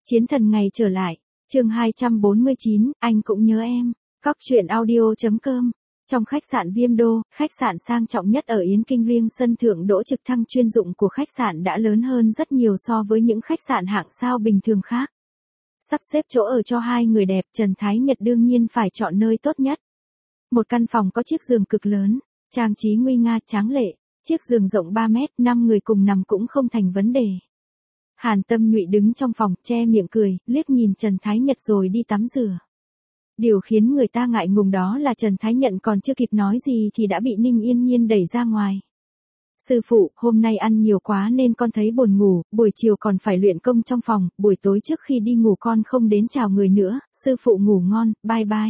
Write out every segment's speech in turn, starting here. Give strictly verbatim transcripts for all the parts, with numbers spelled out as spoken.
Chiến thần ngày trở lại, chương hai trăm bốn mươi chín, anh cũng nhớ em. Cóc truyện audio.com. Trong khách sạn Viêm Đô, khách sạn sang trọng nhất ở Yến Kinh, riêng sân thượng đỗ trực thăng chuyên dụng của khách sạn đã lớn hơn rất nhiều so với những khách sạn hạng sao bình thường khác. Sắp xếp chỗ ở cho hai người đẹp, Trần Thái Nhật đương nhiên phải chọn nơi tốt nhất. Một căn phòng có chiếc giường cực lớn, trang trí nguy nga tráng lệ, chiếc giường rộng ba mét, năm người cùng nằm cũng không thành vấn đề. Hàn Tâm Nhụy đứng trong phòng, che miệng cười, liếc nhìn Trần Thái Nhật rồi đi tắm rửa. Điều khiến người ta ngại ngùng đó là Trần Thái Nhật còn chưa kịp nói gì thì đã bị Ninh Yên Nhiên đẩy ra ngoài. Sư phụ, hôm nay ăn nhiều quá nên con thấy buồn ngủ, buổi chiều còn phải luyện công trong phòng, buổi tối trước khi đi ngủ con không đến chào người nữa, sư phụ ngủ ngon, bye bye.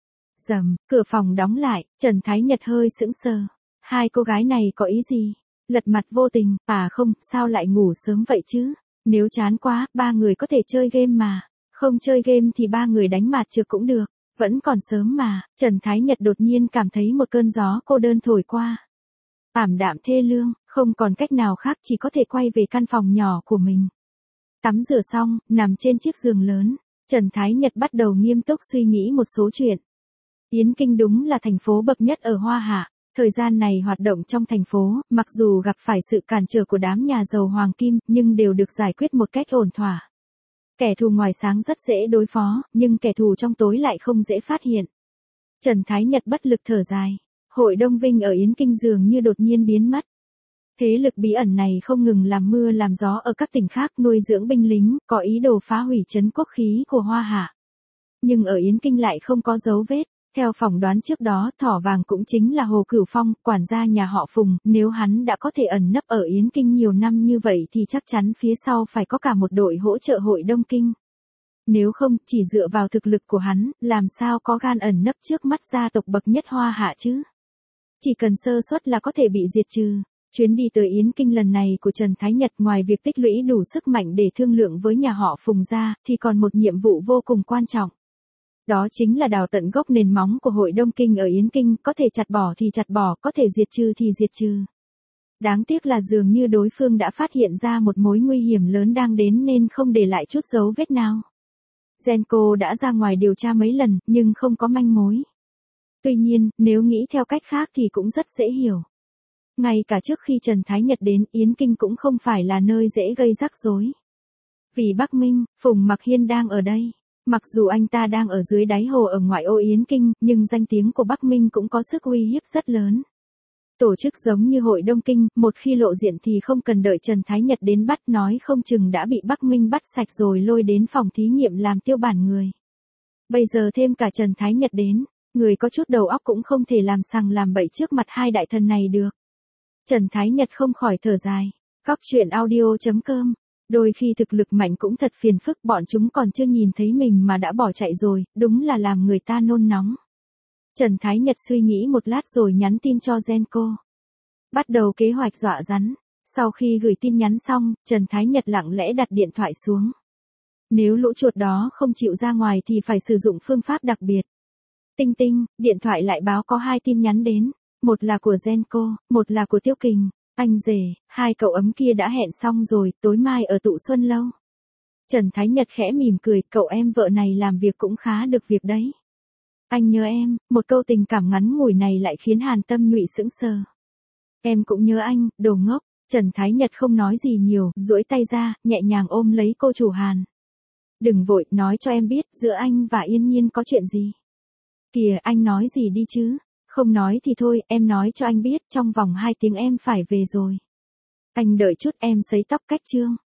Rầm, cửa phòng đóng lại, Trần Thái Nhật hơi sững sờ. Hai cô gái này có ý gì? Lật mặt vô tình, à không, sao lại ngủ sớm vậy chứ? Nếu chán quá, ba người có thể chơi game mà. Không chơi game thì ba người đánh mạt trược cũng được. Vẫn còn sớm mà, Trần Thái Nhật đột nhiên cảm thấy một cơn gió cô đơn thổi qua. Ảm đạm thê lương, không còn cách nào khác chỉ có thể quay về căn phòng nhỏ của mình. Tắm rửa xong, nằm trên chiếc giường lớn, Trần Thái Nhật bắt đầu nghiêm túc suy nghĩ một số chuyện. Yến Kinh đúng là thành phố bậc nhất ở Hoa Hạ. Thời gian này hoạt động trong thành phố, mặc dù gặp phải sự cản trở của đám nhà giàu hoàng kim, nhưng đều được giải quyết một cách ổn thỏa. Kẻ thù ngoài sáng rất dễ đối phó, nhưng kẻ thù trong tối lại không dễ phát hiện. Trần Thái Nhật bất lực thở dài. Hội Đông Vinh ở Yến Kinh dường như đột nhiên biến mất. Thế lực bí ẩn này không ngừng làm mưa làm gió ở các tỉnh khác, nuôi dưỡng binh lính, có ý đồ phá hủy trấn quốc khí của Hoa Hạ. Nhưng ở Yến Kinh lại không có dấu vết. Theo phỏng đoán trước đó, thỏ vàng cũng chính là Hồ Cửu Phong, quản gia nhà họ Phùng, nếu hắn đã có thể ẩn nấp ở Yến Kinh nhiều năm như vậy thì chắc chắn phía sau phải có cả một đội hỗ trợ Hội Đông Kinh. Nếu không, chỉ dựa vào thực lực của hắn, làm sao có gan ẩn nấp trước mắt gia tộc bậc nhất Hoa Hạ chứ? Chỉ cần sơ suất là có thể bị diệt trừ. Chuyến đi tới Yến Kinh lần này của Trần Thái Nhật ngoài việc tích lũy đủ sức mạnh để thương lượng với nhà họ Phùng ra, thì còn một nhiệm vụ vô cùng quan trọng. Đó chính là đào tận gốc nền móng của Hội Đông Kinh ở Yến Kinh, có thể chặt bỏ thì chặt bỏ, có thể diệt trừ thì diệt trừ. Đáng tiếc là dường như đối phương đã phát hiện ra một mối nguy hiểm lớn đang đến nên không để lại chút dấu vết nào. Genco đã ra ngoài điều tra mấy lần, nhưng không có manh mối. Tuy nhiên, nếu nghĩ theo cách khác thì cũng rất dễ hiểu. Ngay cả trước khi Trần Thái Nhật đến, Yến Kinh cũng không phải là nơi dễ gây rắc rối. Vì Bắc Minh, Phùng Mặc Hiên đang ở đây. Mặc dù anh ta đang ở dưới đáy hồ ở ngoại ô Yến Kinh, nhưng danh tiếng của Bắc Minh cũng có sức uy hiếp rất lớn. Tổ chức giống như Hội Đông Kinh, một khi lộ diện thì không cần đợi Trần Thái Nhật đến bắt, nói không chừng đã bị Bắc Minh bắt sạch rồi lôi đến phòng thí nghiệm làm tiêu bản người. Bây giờ thêm cả Trần Thái Nhật đến, người có chút đầu óc cũng không thể làm sằng làm bậy trước mặt hai đại thần này được. Trần Thái Nhật không khỏi thở dài. Cóc truyện audio.com. Đôi khi thực lực mạnh cũng thật phiền phức, bọn chúng còn chưa nhìn thấy mình mà đã bỏ chạy rồi, đúng là làm người ta nôn nóng. Trần Thái Nhật suy nghĩ một lát rồi nhắn tin cho Genco. Bắt đầu kế hoạch dọa rắn. Sau khi gửi tin nhắn xong, Trần Thái Nhật lặng lẽ đặt điện thoại xuống. Nếu lũ chuột đó không chịu ra ngoài thì phải sử dụng phương pháp đặc biệt. Tinh tinh, điện thoại lại báo có hai tin nhắn đến. Một là của Genco, một là của Tiêu Kình. Anh rể, hai cậu ấm kia đã hẹn xong rồi, tối mai ở tụ Xuân Lâu. Trần Thái Nhật khẽ mỉm cười, cậu em vợ này làm việc cũng khá được việc đấy. Anh nhớ em, một câu tình cảm ngắn ngủi này lại khiến Hàn Tâm Nhụy sững sờ. Em cũng nhớ anh, đồ ngốc. Trần Thái Nhật không nói gì nhiều, duỗi tay ra, nhẹ nhàng ôm lấy cô chủ Hàn. Đừng vội, nói cho em biết, giữa anh và Yên Nhiên có chuyện gì. Kìa, anh nói gì đi chứ. Không nói thì thôi, em nói cho anh biết, trong vòng hai tiếng em phải về rồi. Anh đợi chút, em sấy tóc cách trương.